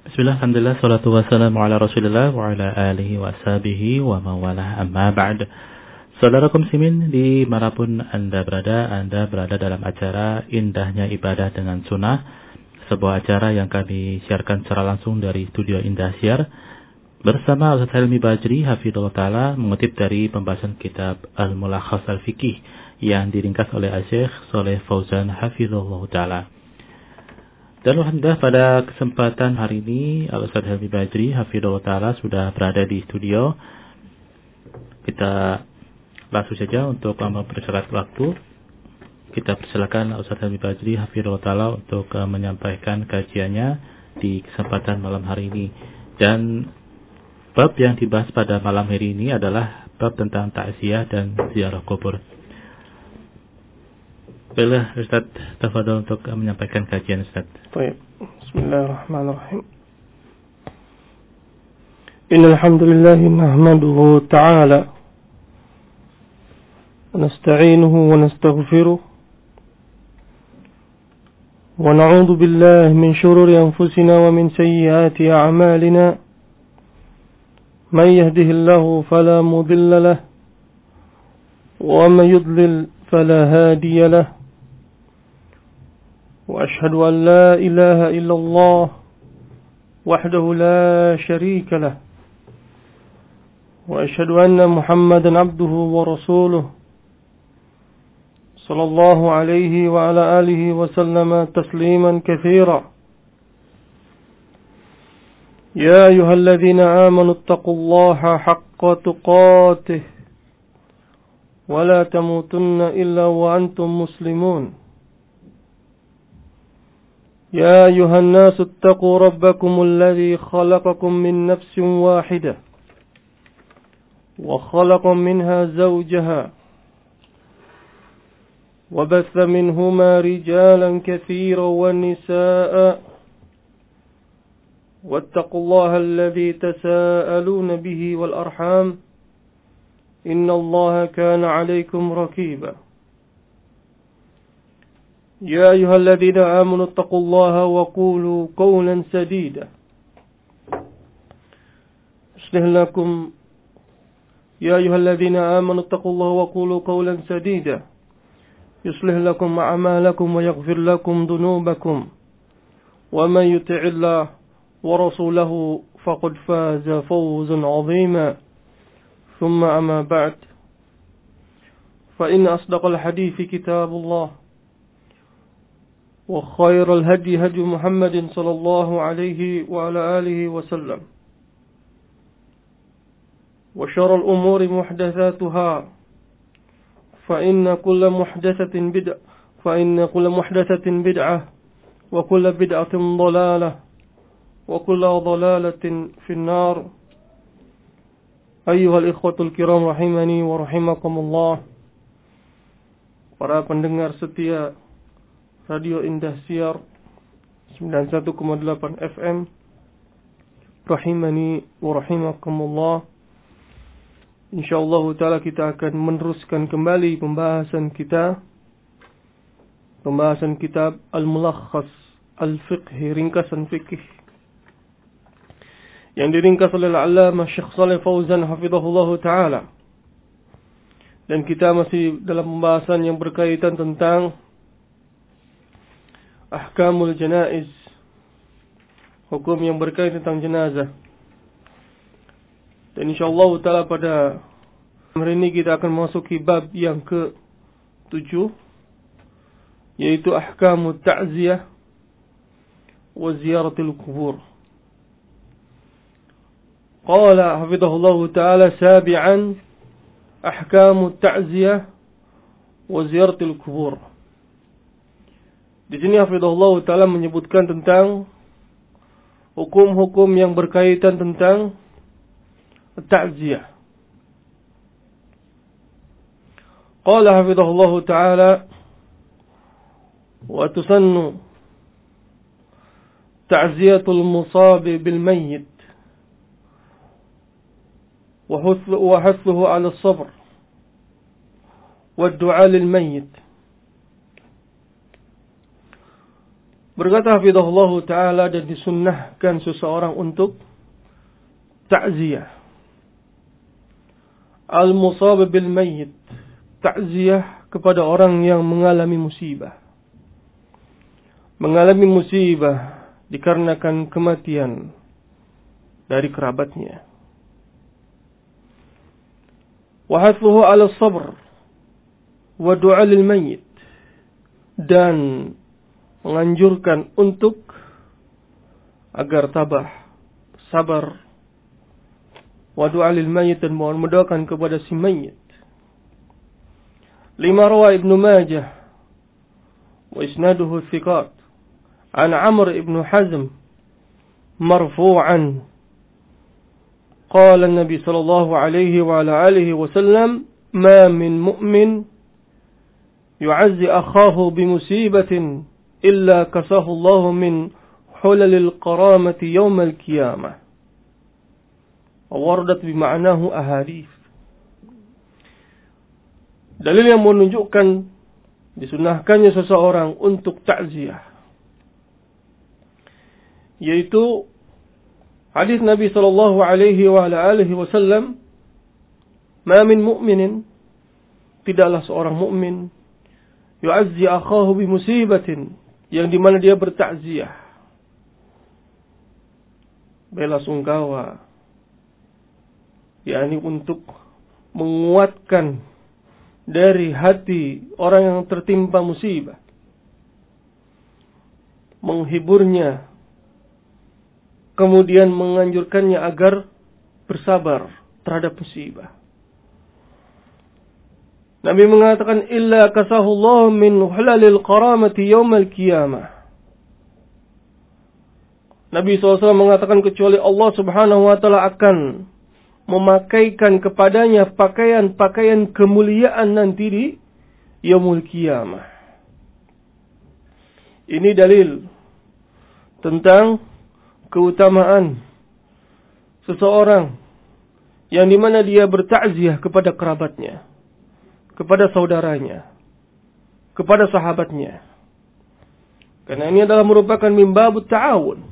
Bismillah, alhamdulillah, salatu wassalamu ala rasulillah wa ala alihi wa sahbihi wa mawalah amma ba'd. Saudarakum muslimin dimanapun Anda berada dalam acara Indahnya Ibadah dengan Sunnah, sebuah acara yang kami siarkan secara langsung dari studio Indahsiar bersama Ustaz Helmi Bajri hafizahullah ta'ala, mengutip dari pembahasan kitab Al-Mulakhas Al-Fiqih yang diringkas oleh Syekh Shalih Fauzan hafizahullah ta'ala. Dan alhamdulillah pada kesempatan hari ini Al-Ustaz Helmi Bajri hafizahullah ta'ala sudah berada di studio. Kita langsung saja untuk mempersingkat waktu. Kita persilakan Al-Ustaz Helmi Bajri hafizahullah ta'ala untuk menyampaikan kajiannya di kesempatan malam hari ini. Dan bab yang dibahas pada malam hari ini adalah bab tentang takziah dan ziarah kubur. Baiklah, Ustaz, tafadhol untuk menyampaikan kajian, Ustaz. Baik. Bismillahirrahmanirrahim. Innal hamdalillah nahmaduhu ta'ala wa nasta'inuhu wa nastaghfiruh wa na'udzu billahi min shururi anfusina wa min sayyiati a'malina. Man yahdihillahu fala mudilla lahu wa man yudlil fala hadiya lahu. وأشهد أن لا إله إلا الله وحده لا شريك له وأشهد أن محمدا عبده ورسوله صلى الله عليه وعلى آله وسلم تسليما كثيرا. يا أيها الذين آمنوا اتقوا الله حق تقاته ولا تموتن إلا وأنتم مسلمون. يا أيها الناس اتقوا ربكم الذي خلقكم من نفس واحدة وخلق منها زوجها وبث منهما رجالا كثيرا ونساء واتقوا الله الذي تساءلون به والأرحام إن الله كان عليكم رقيبا. يا أيها الذين آمنوا اتقوا الله وقولوا قولا سديدا يصلح لكم يا أيها الذين آمنوا اتقوا الله وقولوا قولا سديدا يصلح لكم أعمالكم ويغفر لكم ذنوبكم ومن يطع الله ورسوله فقد فاز فوزا عظيما. ثم أما بعد، فإن أصدق الحديث كتاب الله وخير الهدي هدي محمد صلى الله عليه وعلى آله وسلم وشر الأمور محدثاتها فإن كل محدثة بدعة وكل بدعة ضلالة وكل ضلالة في النار. أيها الإخوة الكرام رحمني ورحمكم الله. Para pendengar setia Radio Indahsiar 91,8 FM rahimani wa rahimakumullah. Insyaallah taala kita akan meneruskan kembali pembahasan kitab Al-Mulakhas Al-Fiqhi, ringkasan fikih yang diringkas oleh Al-Allamah Syekh Shalih Fauzan hafizahullah taala. Dan kita masih dalam pembahasan yang berkaitan tentang Ahkamul Janaiz, hukum yang berkaitan tentang jenazah. Dan insyaallah taala pada hari ini kita akan memasuki bab yang ke-7, yaitu Ahkamut Ta'ziyah wa Ziyaratul Qubur. Qala hafizahullah taala sabi'an Ahkamut Ta'ziyah wa Ziyaratul Qubur. Di sini hafizahullah taala menyebutkan tentang hukum-hukum yang berkaitan tentang ta'ziyah. Qala hafizahullah taala wa tusannu ta'ziyatul musab bil mayyit wa hathuhu 'ala as-sabr wa ad-du'a lil mayyit. Berkata hafizahullah ta'ala, dan disunnahkan seseorang untuk ta'ziyah. Al-musab bil mayyit, ta'ziyah kepada orang yang mengalami musibah. Mengalami musibah dikarenakan kematian dari kerabatnya. Wa hathuhu 'ala sabr wa du'a lil mayyit, dan menganjurkan untuk agar tabah, sabar, wa du'a lil mayyit, dan mohon mendoakan kepada si mayyit. Lima rawa Ibnu Majah wa isnaduhu thiqat an Amr ibn Hazm marfu'an qala an-nabi sallallahu alaihi wa ala alihi wa sallam ma min mu'min yu'azzi akhahu bi musibatin illa kasahu Allah min hulalil qaramati yawmal qiyamah. Waradat bima'nahu ahadits. Dalil yang menunjukkan disunahkannya seseorang untuk ta'ziyah, yaitu hadis Nabi sallallahu alaihi wa ala alihi wasallam, "Ma min mu'minin," tidaklah seorang mukmin, yu'azzi akhahu bi musibatin, yang di mana dia bertakziah, bela sungkawa, yakni untuk menguatkan dari hati orang yang tertimpa musibah, menghiburnya, kemudian menganjurkannya agar bersabar terhadap musibah. Nabi mengatakan, illa kasahullah min hulalil qaramati yawmal qiyamah. Nabi SAW mengatakan, kecuali Allah subhanahu wa ta'ala akan memakaikan kepadanya pakaian-pakaian kemuliaan nanti di yaumul qiyamah. Ini dalil tentang keutamaan seseorang yang dimana dia bertakziah kepada kerabatnya, kepada saudaranya, kepada sahabatnya. Karena ini adalah merupakan mimbabut ta'awun.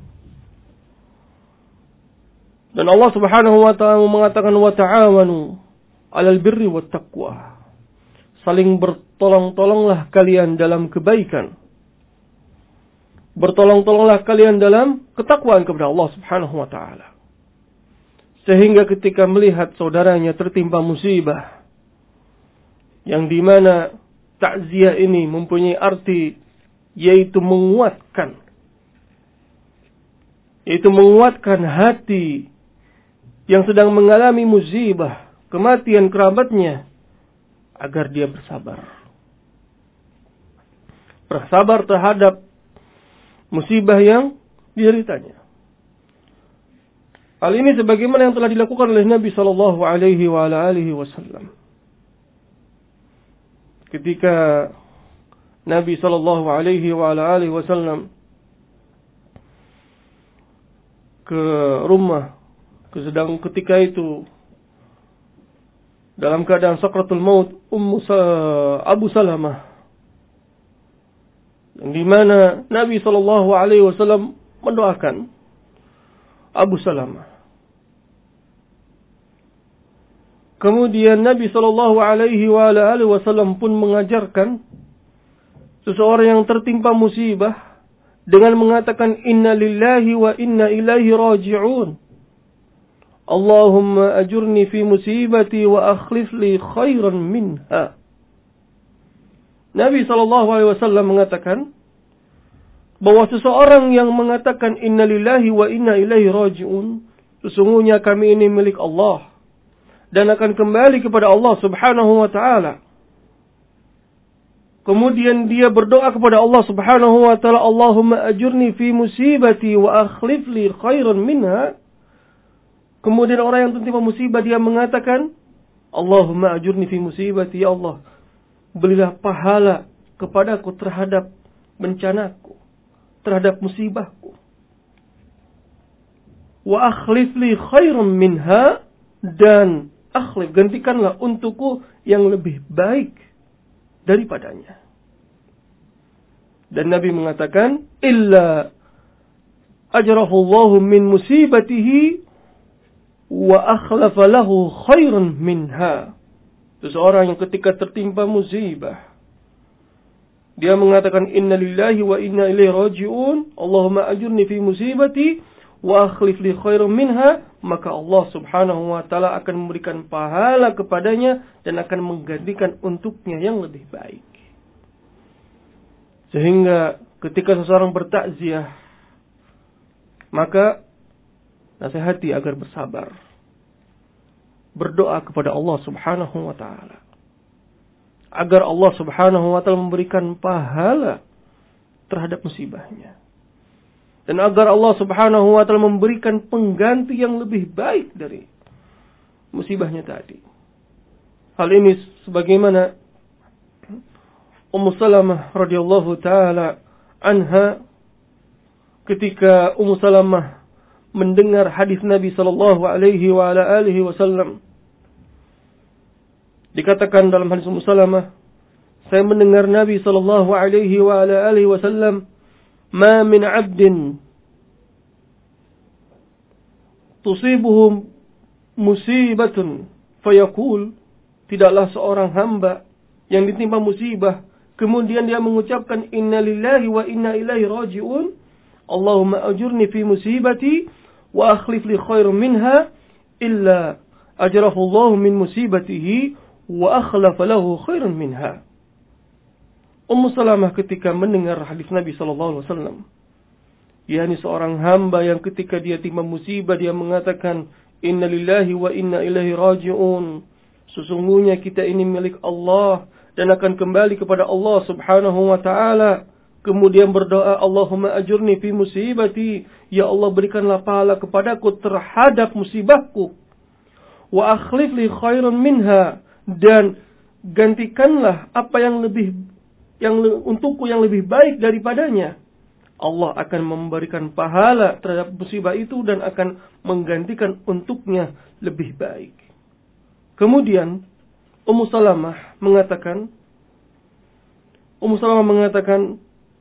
Dan Allah subhanahu wa ta'ala mengatakan, wa ta'awanu 'alal birri wat taqwa. Saling bertolong-tolonglah kalian dalam kebaikan. Bertolong-tolonglah kalian dalam ketakwaan kepada Allah subhanahu wa ta'ala. Sehingga ketika melihat saudaranya tertimpa musibah, yang dimana takziah ini mempunyai arti, yaitu menguatkan hati yang sedang mengalami musibah, kematian kerabatnya, agar dia bersabar. Bersabar terhadap musibah yang dideritanya. Hal ini sebagaimana yang telah dilakukan oleh Nabi sallallahu alaihi wa ala alihi wasallam. Ketika Nabi sallallahu alaihi wa ala alihi wasallam ke rumah, ketika itu dalam keadaan sakratul maut Abu Salamah, di mana Nabi sallallahu alaihi wasallam mendoakan Abu Salamah. Kemudian Nabi sallallahu alaihi wasallam pun mengajarkan seseorang yang tertimpa musibah dengan mengatakan, inna lillahi wa inna ilaihi raji'un. Allahumma ajurni fi musibati wa akhlif li khairan minha. Nabi sallallahu alaihi wasallam mengatakan bahwa seseorang yang mengatakan inna lillahi wa inna ilaihi raji'un, sesungguhnya kami ini milik Allah dan akan kembali kepada Allah subhanahu wa ta'ala. Kemudian dia berdoa kepada Allah subhanahu wa ta'ala, Allahumma ajurni fi musibati wa akhlif li khairan minha. Kemudian orang yang tertimpa musibah, dia mengatakan, Allahumma ajurni fi musibati, ya Allah, berilah pahala kepadaku terhadap bencanaku, terhadap musibahku. Wa akhlif li khairan minha, dan akhlif, gantikanlah untukku yang lebih baik daripadanya. Dan Nabi mengatakan, illa ajrahullahu min musibatihi wa akhlafa lahu khairan minha. Seseorang yang ketika tertimpa musibah, dia mengatakan inna lillahi wa inna ilaihi raji'un, Allahumma ajurni fi musibati wa akhlif li khairan minha, maka Allah Subhanahu wa taala akan memberikan pahala kepadanya dan akan menggantikan untuknya yang lebih baik. Sehingga ketika seseorang bertakziah, maka nasihati agar bersabar. Berdoa kepada Allah Subhanahu wa taala agar Allah Subhanahu wa taala memberikan pahala terhadap musibahnya. Dan agar Allah Subhanahu wa taala memberikan pengganti yang lebih baik dari musibahnya tadi. Hal ini sebagaimana Ummu Salamah radhiyallahu taala anha, ketika Ummu Salamah mendengar hadis Nabi sallallahu alaihi wa ala alihi wasallam, dikatakan dalam hadis Ummu Salamah, saya mendengar Nabi sallallahu alaihi wa ala alihi wasallam, "Ma min 'abdin tusibuhu musibatun fayaqul," tidaklah seorang hamba yang ditimpa musibah kemudian dia mengucapkan inna lillahi wa inna ilaihi raji'un, Allahumma ajurni fi musibati wa akhlif li khairan minha, illa ajrahu Allah min musibatihi wa akhlafa lahu khairan minha. Ummu Salamah ketika mendengar hadis Nabi sallallahu alaihi wasallam, yakni seorang hamba yang ketika dia timpa musibah dia mengatakan inna lillahi wa inna ilaihi raji'un, sesungguhnya kita ini milik Allah dan akan kembali kepada Allah Subhanahu wa taala. Kemudian berdoa, Allahumma ajurni fi musibati, ya Allah berikanlah pahala kepadaku terhadap musibahku. Wa akhlif li khairan minha, dan gantikanlah apa yang untukku yang lebih baik daripadanya. Allah akan memberikan pahala terhadap musibah itu dan akan menggantikan untuknya lebih baik. Kemudian Ummu Salamah mengatakan,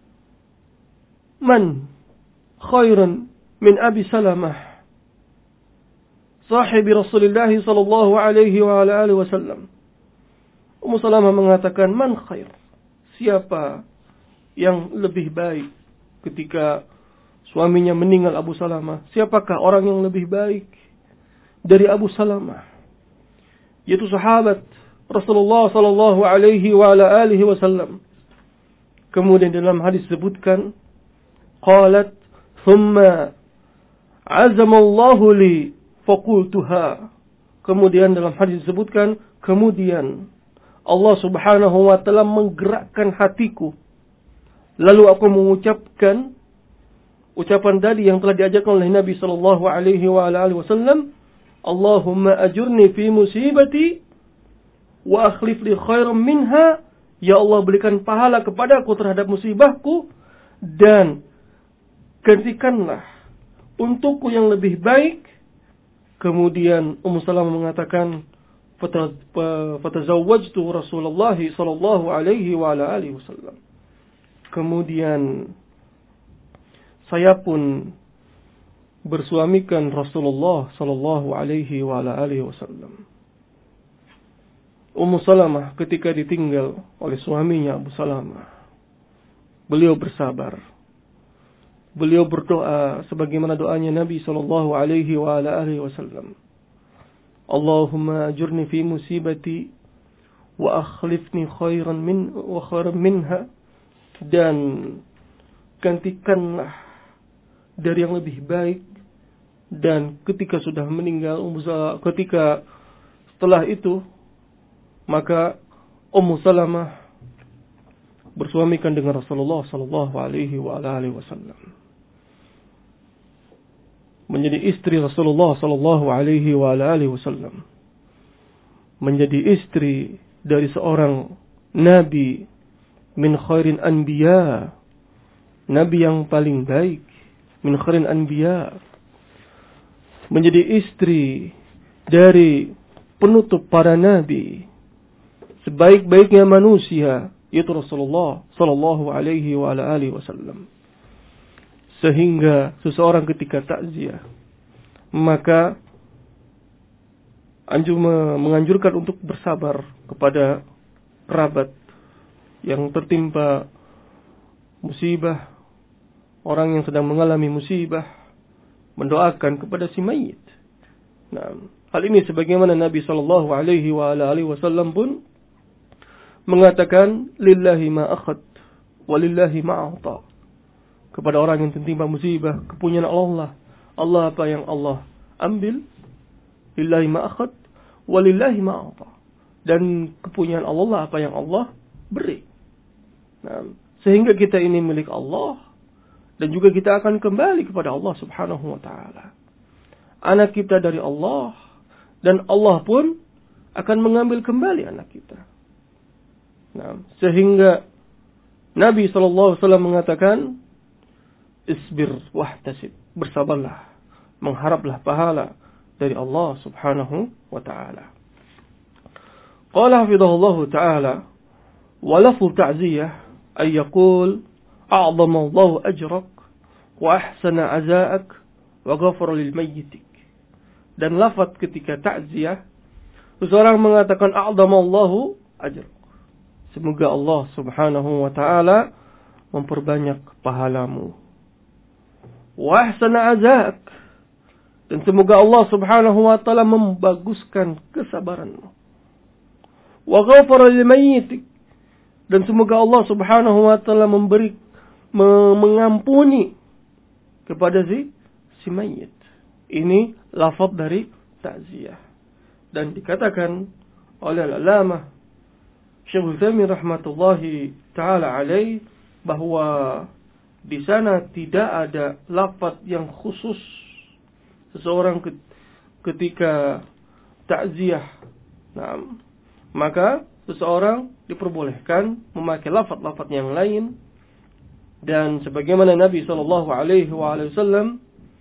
man khairun min Abi Salamah sahibi Rasulullah sallallahu alaihi wa ala alihi wasallam. Ummu Salamah mengatakan, man khair, siapa yang lebih baik ketika suaminya meninggal Abu Salamah? Siapakah orang yang lebih baik dari Abu Salamah? Yaitu sahabat Rasulullah sallallahu alaihi wa ala alihi wasallam. Kemudian dalam hadis disebutkan, qalat thumma azamallahu li faqultuha. Kemudian dalam hadis disebutkan, kemudian Allah Subhanahu wa taala menggerakkan hatiku, lalu aku mengucapkan ucapan tadi yang telah diajarkan oleh Nabi sallallahu alaihi wa ala alihi wasallam, Allahumma ajurni fi musibati wa akhlif li khairan minha, ya Allah berikan pahala kepadaku terhadap musibahku dan gantikanlah untukku yang lebih baik. Kemudian Ummu Salamah mengatakan, fatazawwajtu Rasulullah sallallahu alaihi wa ala alihi wasallam. Kemudian saya pun bersuamikan Rasulullah sallallahu alaihi wa ala alihi wasallam. Ummu Salamah ketika ditinggal oleh suaminya Abu Salamah, beliau bersabar. Beliau berdoa sebagaimana doanya Nabi sallallahu alaihi wa ala alihi wasallam. Allahumma ajurni fi musibati wa akhlifni khairan minha, dan gantikanlah dari yang lebih baik. Dan ketika sudah meninggal ketika setelah itu, maka Ummu Salamah bersuamikan dengan Rasulullah sallallahu alaihi wa alihi wasallam, menjadi istri Rasulullah sallallahu alaihi wa alihi wasallam, menjadi istri dari seorang nabi min khairin anbiya, nabi yang paling baik, min khairin anbiya, menjadi istri dari penutup para nabi, sebaik-baiknya manusia, yaitu Rasulullah sallallahu alaihi wa ala alihi wasallam. Sehingga seseorang ketika takziah, maka menganjurkan untuk bersabar kepada kerabat yang tertimpa musibah, orang yang sedang mengalami musibah, mendoakan kepada si mayit. Nah, hal ini sebagaimana Nabi sallallahu alaihi wa ala alihi wasallam pun mengatakan lillahi ma akhad wa lillahi ma a'ta. Kepada orang yang tertimpa musibah, kepunyaan Allah. Allah apa yang Allah ambil, lillahi ma akhad wa lillahi ma a'ta. Dan kepunyaan Allah apa yang Allah beri. Nah, sehingga kita ini milik Allah dan juga kita akan kembali kepada Allah Subhanahu wa taala. Anak kita dari Allah dan Allah pun akan mengambil kembali anak kita. Nah, sehingga Nabi SAW mengatakan, isbir wahtasib, bersabarlah, mengharaplah pahala dari Allah Subhanahu wa ta'ala. Qala hafidhahullahu ta'ala, wa lafzu ta'ziyah ay yaqul a'zama Allahu ajrak wa ahsana azaak wa ghafara lil mayyitik. Dan lafaz ketika ta'ziyah, seseorang mengatakan a'zama Allahu ajrak, semoga Allah Subhanahu wa ta'ala memperbanyak pahalamu. Wa ahsana azaak, dan semoga Allah Subhanahu wa ta'ala membaguskan kesabaranmu. Wa ghafara lil mayyitik, dan semoga Allah Subhanahu wa ta'ala mengampuni kepada si mayit. Ini lafaz dari ta'ziyah. Dan dikatakan oleh al-Alamah Syekh Utsaimin rahmatullahi taala alaih bahwa di sana tidak ada lafaz yang khusus seseorang ketika ta'ziyah. Nah, maka seseorang diperbolehkan memakai lafaz-lafaz yang lain, dan sebagaimana Nabi sallallahu alaihi wasallam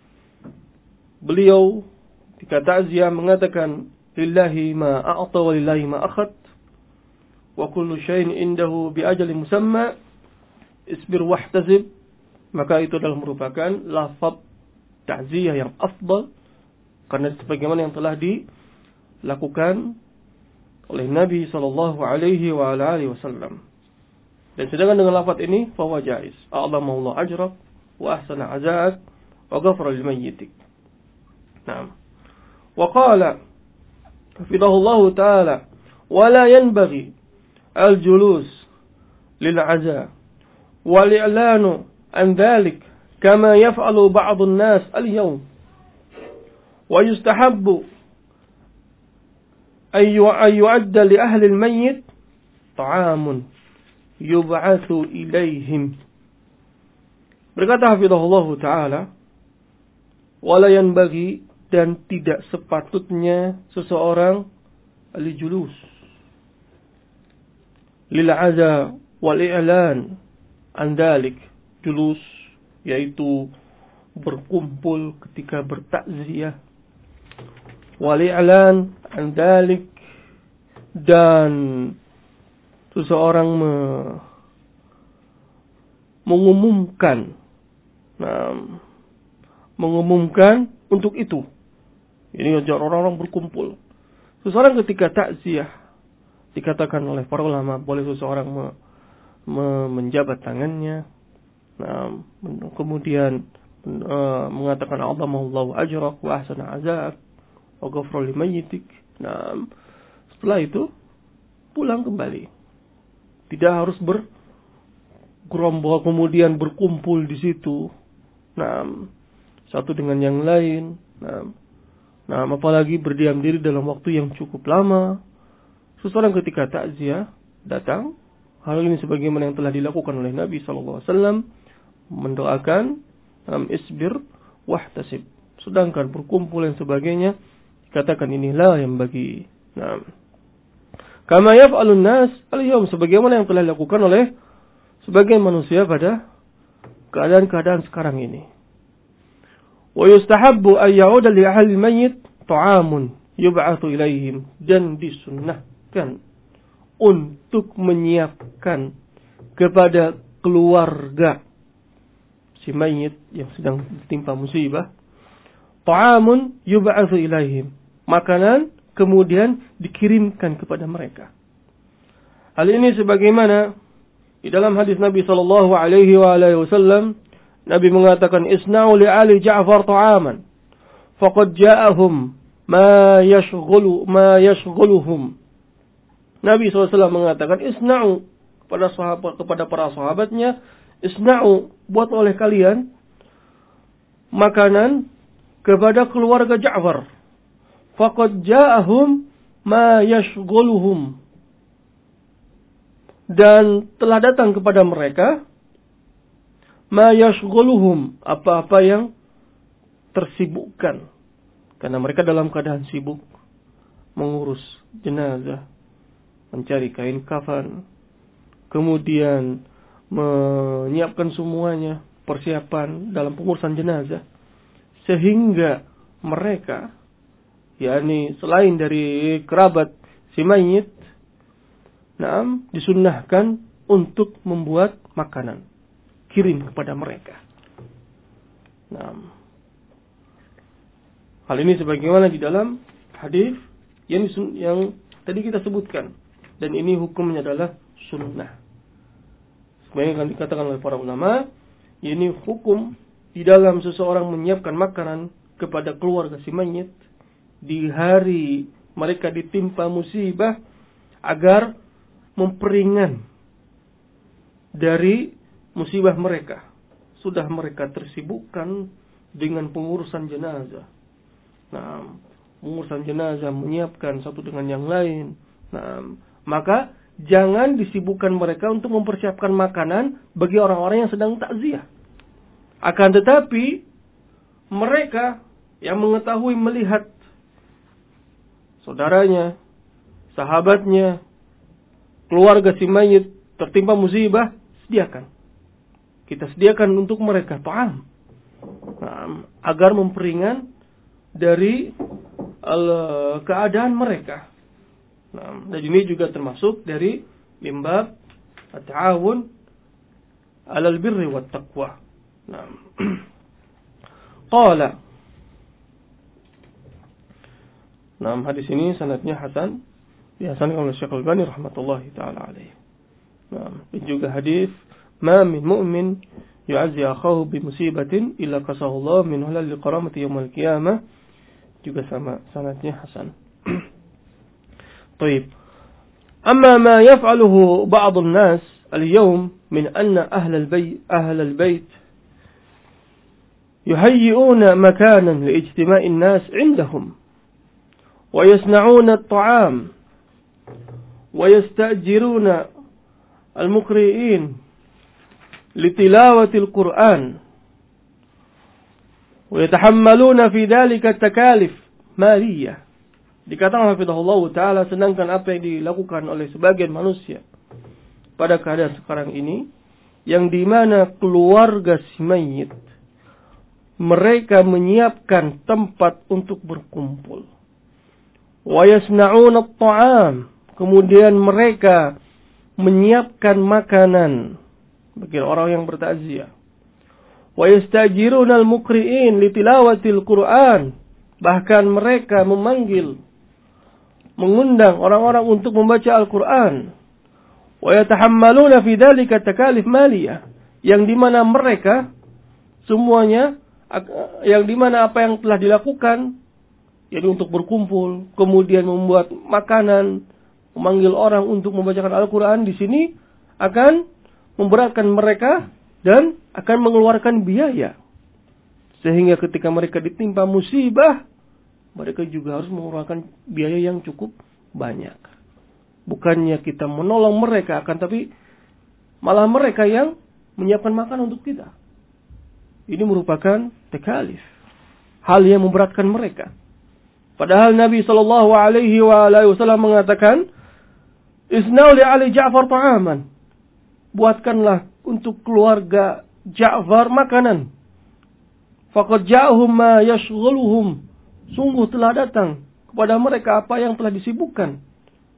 beliau ketika ta'ziyah mengatakan lillahi ma a'ta wa lillahi ma akhad wa kullu syai'in indahu bi ajalin musamma isbir wahtasib, maka itu adalah merupakan lafaz ta'ziyah yang afdal karena sebagaimana yang telah dilakukan oleh Nabi sallallahu alaihi wasallam. Dan sedangkan dengan lafaz ini fahuwa jaiz, a'zama Allah ajrak wa ahsana azaak wa ghafara lil mayyitik. Naam. Wa qala hafidhahullahu ta'ala wa la yanbaghi al-julus lil aza wal i'lanu an dhalik kama yaf'alu ba'd an-nas al-yawm wa yustahabbu ay yu'adda li ahli al-mayyit ta'amun yub'atsu ilaihim. Berkata hafizahullahu ta'ala, wala yanbaghi, dan tidak sepatutnya seseorang al-julus lil aza wal i'lan an dalik. Julus yaitu berkumpul ketika bertakziah, wal i'lan an dalik, dan seseorang mengumumkan untuk itu. Ini ajar orang-orang berkumpul. Seseorang ketika takziah, dikatakan oleh para ulama, boleh seseorang menjabat tangannya, kemudian mengatakan a'zamallahu ajrak wa ahsana azaak wa ghafara limayyitik. Setelah itu pulang kembali. Tidak harus bergerombol kemudian berkumpul di situ. Satu dengan yang lain. Apalagi berdiam diri dalam waktu yang cukup lama. Seseorang ketika takziah datang, hal ini sebagaimana yang telah dilakukan oleh Nabi SAW, mendoakan isbir wahtasib. Sedangkan berkumpul dan sebagainya dikatakan inilah yang bagi. Kama yaf'alun nas al-yawm, sebagaimana yang telah dilakukan oleh sebagian manusia pada keadaan-keadaan sekarang ini. Wa yustahabbu an ya'uda li ahli al-mayyit ta'amun yub'atsu ilaihim, dan disunnahkan untuk menyiapkan kepada keluarga si mayit yang sedang ditimpa musibah, ta'amun yub'atsu ilaihim, makanan kemudian dikirimkan kepada mereka. Hal ini sebagaimana di dalam hadis Nabi sallallahu alaihi wasallam, Nabi mengatakan, "Isna'u li ali Ja'far ta'aman, faqad ja'ahum ma yashghuluhum." Nabi SAW mengatakan, "Isna'u," kepada para sahabatnya, "Isna'u," buat oleh kalian makanan kepada keluarga Ja'far. Faqad ja'ahum ma yashghuluhum. Dan telah datang kepada mereka ma yashghuluhum, apa-apa yang tersibukkan. Karena mereka dalam keadaan sibuk mengurus jenazah, mencari kain kafan, kemudian menyiapkan semuanya, persiapan dalam pengurusan jenazah. Sehingga mereka, yakni selain dari kerabat si mayit, disunnahkan untuk membuat makanan, kirim kepada mereka. Hal ini sebagaimana di dalam hadis yang tadi kita sebutkan, dan ini hukumnya adalah sunnah. Sebenarnya yang dikatakan oleh para ulama, ini hukum di dalam seseorang menyiapkan makanan kepada keluarga si mayit di hari mereka ditimpa musibah, agar memperingan dari musibah mereka. Sudah mereka tersibukkan dengan pengurusan jenazah. Pengurusan jenazah, menyiapkan satu dengan yang lain. Maka jangan disibukkan mereka untuk mempersiapkan makanan bagi orang-orang yang sedang takziah. Akan tetapi mereka yang mengetahui, melihat saudaranya, sahabatnya, keluarga si mayit tertimpa musibah, sediakan. Kita sediakan untuk mereka ta'am, agar memperingan dari keadaan mereka. Dan ini juga termasuk dari mimbab at-ta'awun 'alal birri wat taqwa. Qala. Hadis ini sanadnya hasan, dihasankan oleh Syekh Al-Albani rahmatullahi taala alaihi. Dan juga hadis, "Ma min mu'min yu'azzi akhahu bi musibatin illa qasahu Allah min halal liqaramati yaumil qiyamah." Juga sama, sanadnya hasan. Baik. Amma ma yaf'aluhu ba'd an-nas al-yawm min anna ahla al-bayt yuhayyi'una makanan li'ijtima'i an-nas 'indahum wa yasna'una at-ta'am ويستأجرون المقرئين لتلاوة القرآن ويتحملون في ذلك التكاليف مالية. Dikatakan hafizahullah ta'ala, sedangkan apa yang dilakukan oleh sebagian manusia pada keadaan sekarang ini, yang dimana keluarga si mayit mereka menyiapkan tempat untuk berkumpul, wa yasna'una at-ta'am, kemudian mereka menyiapkan makanan bagi orang yang bertakziah. Wa yastajiruna al-muqri'in li tilawatil Qur'an, bahkan mereka mengundang orang-orang untuk membaca Al-Qur'an. Wa yatahammaluna fi dzalika takalif maliyah, yang dimana mereka semuanya, yang dimana apa yang telah dilakukan, jadi untuk berkumpul, kemudian membuat makanan, memanggil orang untuk membacakan Al-Quran, di sini akan memberatkan mereka dan akan mengeluarkan biaya. Sehingga ketika mereka ditimpa musibah, mereka juga harus mengeluarkan biaya yang cukup banyak. Bukannya kita menolong mereka, akan tapi malah mereka yang menyiapkan makan untuk kita. Ini merupakan takalif, hal yang memberatkan mereka. Padahal Nabi SAW mengatakan, "Isna'u li ali Ja'far ta'aman." Buatkanlah untuk keluarga Ja'far makanan. Faqad ja'ahum ma yashghuluhum. Sungguh telah datang kepada mereka apa yang telah disibukkan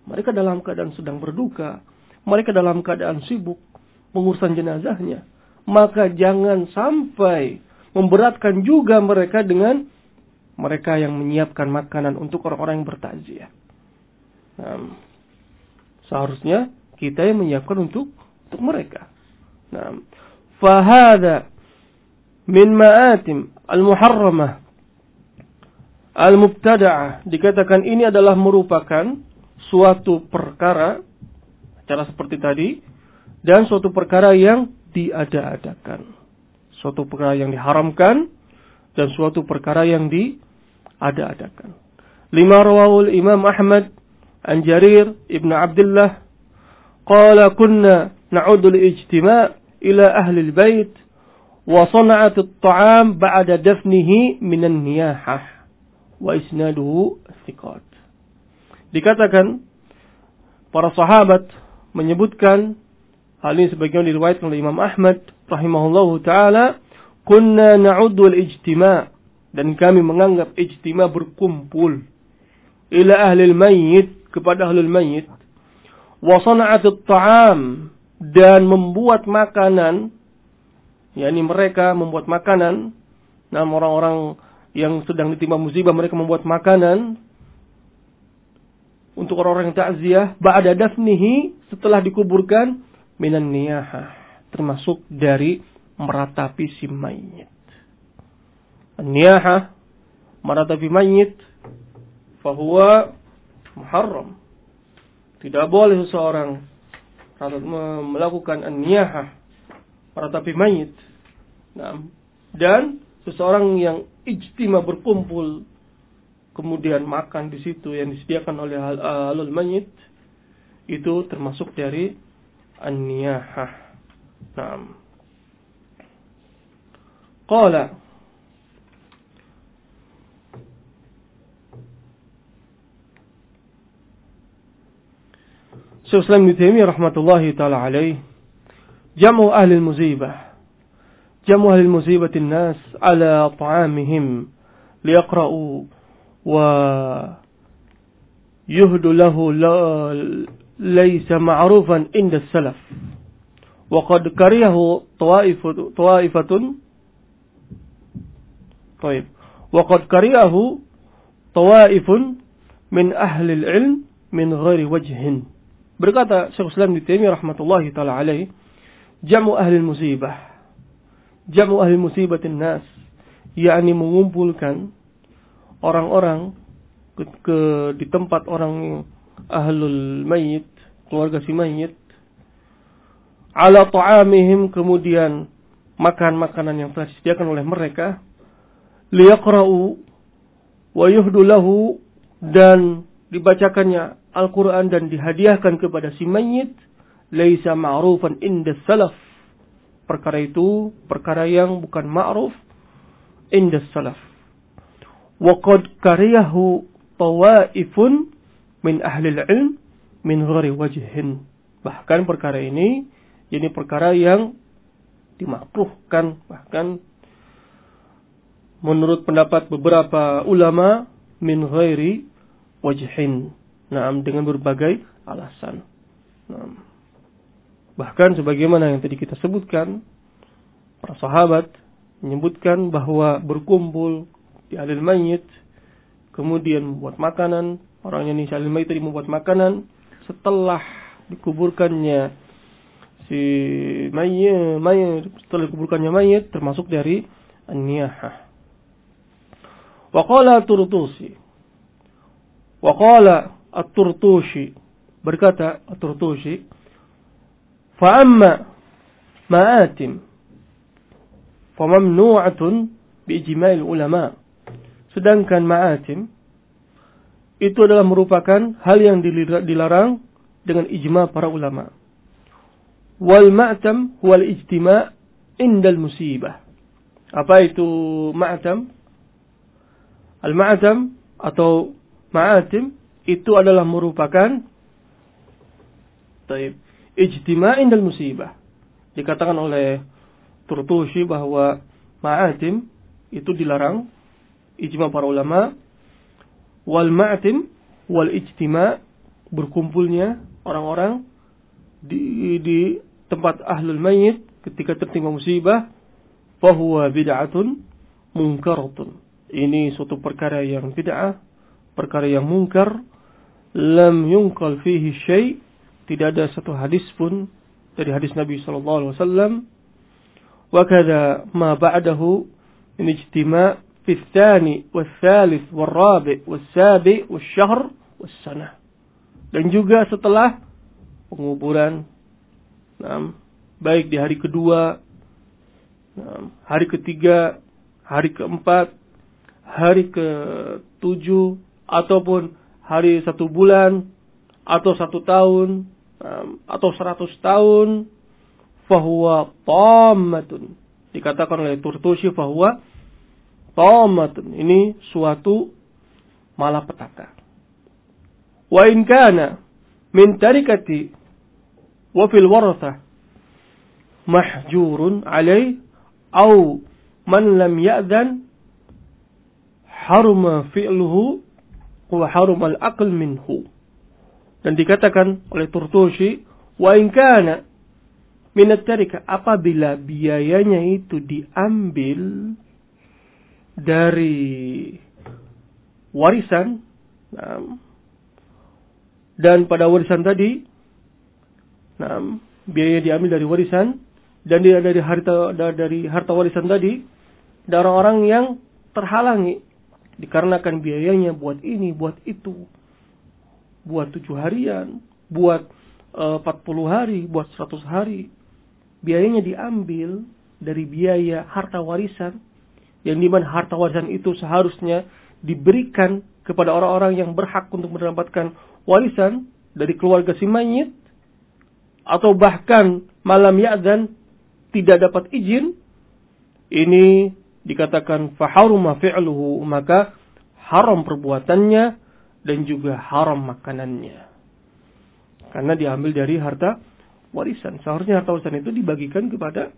Mereka dalam keadaan sedang berduka. Mereka dalam keadaan sibuk mengurusan jenazahnya. Maka jangan sampai memberatkan juga mereka dengan mereka yang menyiapkan makanan untuk orang-orang yang bertakziah. Nah, seharusnya kita yang menyiapkan untuk mereka. Nah, fahada min ma'atim al-muharramah al-mubtada'ah. Dikatakan ini adalah merupakan suatu perkara, cara seperti tadi, dan suatu perkara yang diada-adakan. Suatu perkara yang diharamkan, dan suatu perkara yang diada-adakan. Lima rawahul Imam Ahmad an Jarir ibn Abdullah qala kunna na'udul ijtima' ila ahli al-bait wa sana'at at-ta'am ba'da dafnihi minan niyahah wa isnaduhu thiqat. Dikatakan para sahabat menyebutkan hal ini sebagian diriwayatkan oleh Imam Ahmad rahimahullahu taala, kunna na'udul ijtima', dan kami menganggap ijtima' berkumpul ila ahli al-mayyit, kepada ahli al-mayyit, wa sana'at at-ta'am, dan membuat makanan, yakni mereka membuat makanan. Nah, orang-orang yang sedang ditimpa musibah, mereka membuat makanan untuk orang-orang yang takziah ba'da dafnihi, setelah dikuburkan, minan niyahah, termasuk dari meratapi si mayit. Niyahah, meratapi mayit, fahuwa muharram. Tidak boleh seseorang melakukan niyahah, meratapi mayit. Nah, dan seseorang yang ijtima berkumpul kemudian makan di situ yang disediakan oleh ahlul mayit, itu termasuk dari an-niyahah. Naam. Qala Syekh Islam Ibnu Taimiyah rahmatullahi taala alaih, jamu ahli al-musibah, jamu ahli al-musibatin nas ala ta'amihim liyaqra'u wa yuhdu lahu laysa ma'rufan inda salaf wa qad kariyahu ta'ifatun طيب وقد كرهه طوائف من أهل العلم من غير وجه. Berkata Syekh Islam Ibnu Taimiyah rahmatullahi taala alaih, jamu ahli musibah, jamu ahli musibatin nas, yakni mengumpulkan orang-orang di tempat orang ahlul mayit, keluarga si mayit, ala ta'amihim, kemudian makan makanan yang telah disediakan oleh mereka, liyaqra'u wa yuhdu lahu, dan dibacakannya Al-Quran dan dihadiahkan kepada si mayit, laisa ma'rufan inda salaf, perkara itu perkara yang bukan ma'ruf inda salaf. Wa qad kariyahu tawaifun min ahli al-ilm min ghairi wajhin, bahkan perkara ini perkara yang dimakruhkan, bahkan menurut pendapat beberapa ulama, min ghairi wajhin, dengan berbagai alasan. Bahkan sebagaimana yang tadi kita sebutkan, para sahabat menyebutkan bahwa berkumpul di ahlul mayit, kemudian membuat makanan, orangnya si ahlul mayit tadi membuat makanan setelah dikuburkannya si mayit, setelah dikuburkannya mayit, termasuk dari an-niyahah. Waqala at-Turtushi, berkata at-Turtushi, fa'amma ma'atim famamnu'atun biijma'il ulama, sedangkan ma'atim itu adalah merupakan hal yang dilarang dengan ijma' para ulama. Wal ma'tam huwal ijtima' indal musibah. Apa itu ma'tam? Al-ma'tam atau ma'atim itu adalah merupakan ijtima' indal musibah. Dikatakan oleh Turtushi bahwa ma'atim itu dilarang, ijma' para ulama. Wal ma'atim wal ijtima' berkumpulnya orang-orang di tempat ahlul mayyit ketika tertimpa musibah, fahuwa bid'atun munkaratun. Ini suatu perkara yang bid'ah, perkara yang munkar, lam yunqal fihi syai', tidak ada satu hadis pun dari hadis Nabi sallallahu alaihi wasallam. Wa kadza ma ba'dahu min ijtima' fi tsani wal tsalits wal rabi' wal sabi' wal syahr was sanah. Dan juga setelah penguburan, baik di hari kedua, hari ketiga, hari keempat, hari ke-7, ataupun hari 1 bulan, atau 1 tahun, atau 100 tahun, fahuwa tammatun. Dikatakan oleh Turtusi fahuwa tammatun. Ini suatu malapetaka. Wa in kana min tarikati wa fil warathah mahjurun alaih au man lam ya'dhan haruma fi'luhu wa haruma al-aql minhu. Dan dikatakan oleh Turtusi, wa in kana min at-tarika, apabila biayanya itu diambil dari warisan, dan pada warisan tadi, biaya diambil dari warisan, dan dia dari harta warisan tadi, dari orang yang terhalangi dikarenakan biayanya buat ini, buat itu, buat 7 harian, buat 40 hari, buat 100 hari. Biayanya diambil dari biaya harta warisan, yang dimana harta warisan itu seharusnya diberikan kepada orang-orang yang berhak untuk mendapatkan warisan dari keluarga si mayit, atau bahkan malam ya'dzan, tidak dapat izin. Ini dikatakan faharuma fi'luhu, maka haram perbuatannya dan juga haram makanannya, karena diambil dari harta warisan. Seharusnya harta warisan itu dibagikan kepada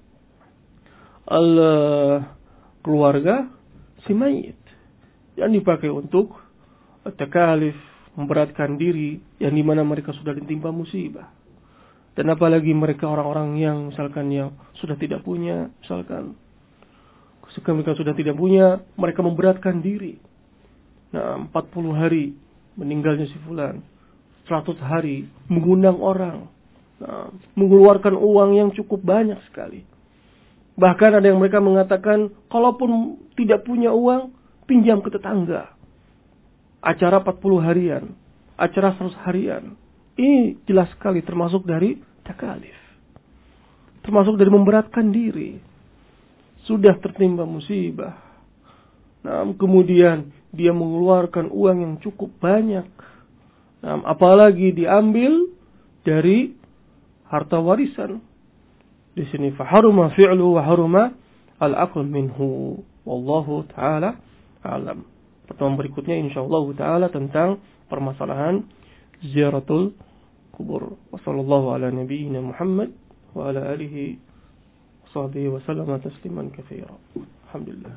keluarga si mayit, yang dipakai untuk takalif, memberatkan diri, yang dimana mereka sudah ditimpa musibah. Dan apalagi mereka orang-orang yang misalkan yang sudah tidak punya, misalkan mereka sudah tidak punya, mereka memberatkan diri. 40 hari meninggalnya si fulan, 100 hari mengundang orang, mengeluarkan uang yang cukup banyak sekali. Bahkan ada yang mereka mengatakan, kalaupun tidak punya uang, pinjam ke tetangga. Acara 40 harian, acara 100 harian. Ini jelas sekali termasuk dari takalif, termasuk dari memberatkan diri. Sudah tertimpa musibah, kemudian dia mengeluarkan uang yang cukup banyak, apalagi diambil dari harta warisan. Di sini faharuma fi'lu wa haruma al-aql minhu. Wallahu ta'ala alam. Pertemuan berikutnya insyaallah ta'ala tentang permasalahan ziaratul kubur. Wassallallahu ala nabiyyina Muhammad wa ala alihi washabihi wa sallama tasliman katsira. Alhamdulillah.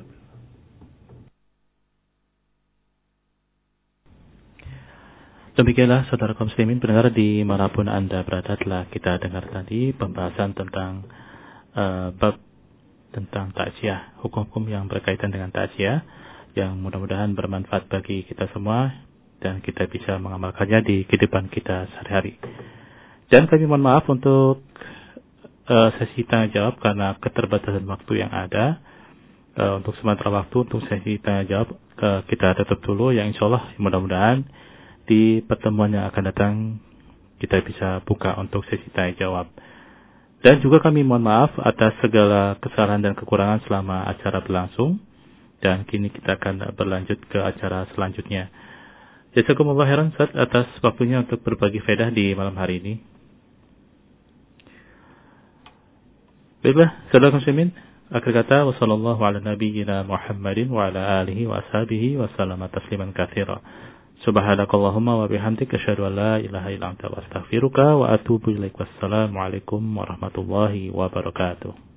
Demikianlah saudara kaum muslimin pendengar dimanapun Anda berada, telah kita dengar tadi pembahasan tentang bab tentang takziah, hukum-hukum yang berkaitan dengan takziah, yang mudah-mudahan bermanfaat bagi kita semua dan kita bisa mengamalkannya di kehidupan kita sehari-hari. Dan kami mohon maaf untuk sesi tanya jawab karena keterbatasan waktu yang ada. Untuk sementara waktu untuk sesi tanya jawab kita tutup dulu, yang insyaallah mudah-mudahan di pertemuan yang akan datang kita bisa buka untuk sesi tanya jawab. Dan juga kami mohon maaf atas segala kesalahan dan kekurangan selama acara berlangsung. Dan kini kita akan berlanjut ke acara selanjutnya. Jazakumullah khairan Ustaz atas waktunya untuk berbagi faedah di malam hari ini. Baiklah, saudara muslimin, akhir kata wassallallahu ala nabiyyina Muhammadin wa ala alihi wa ashabihi wa sallama tasliman katsira. Subhanakallahumma wa bihamdika asyhadu an la ilaha illa anta astaghfiruka wa atubu ilaik. Wassalamu alaikum warahmatullahi wabarakatuh.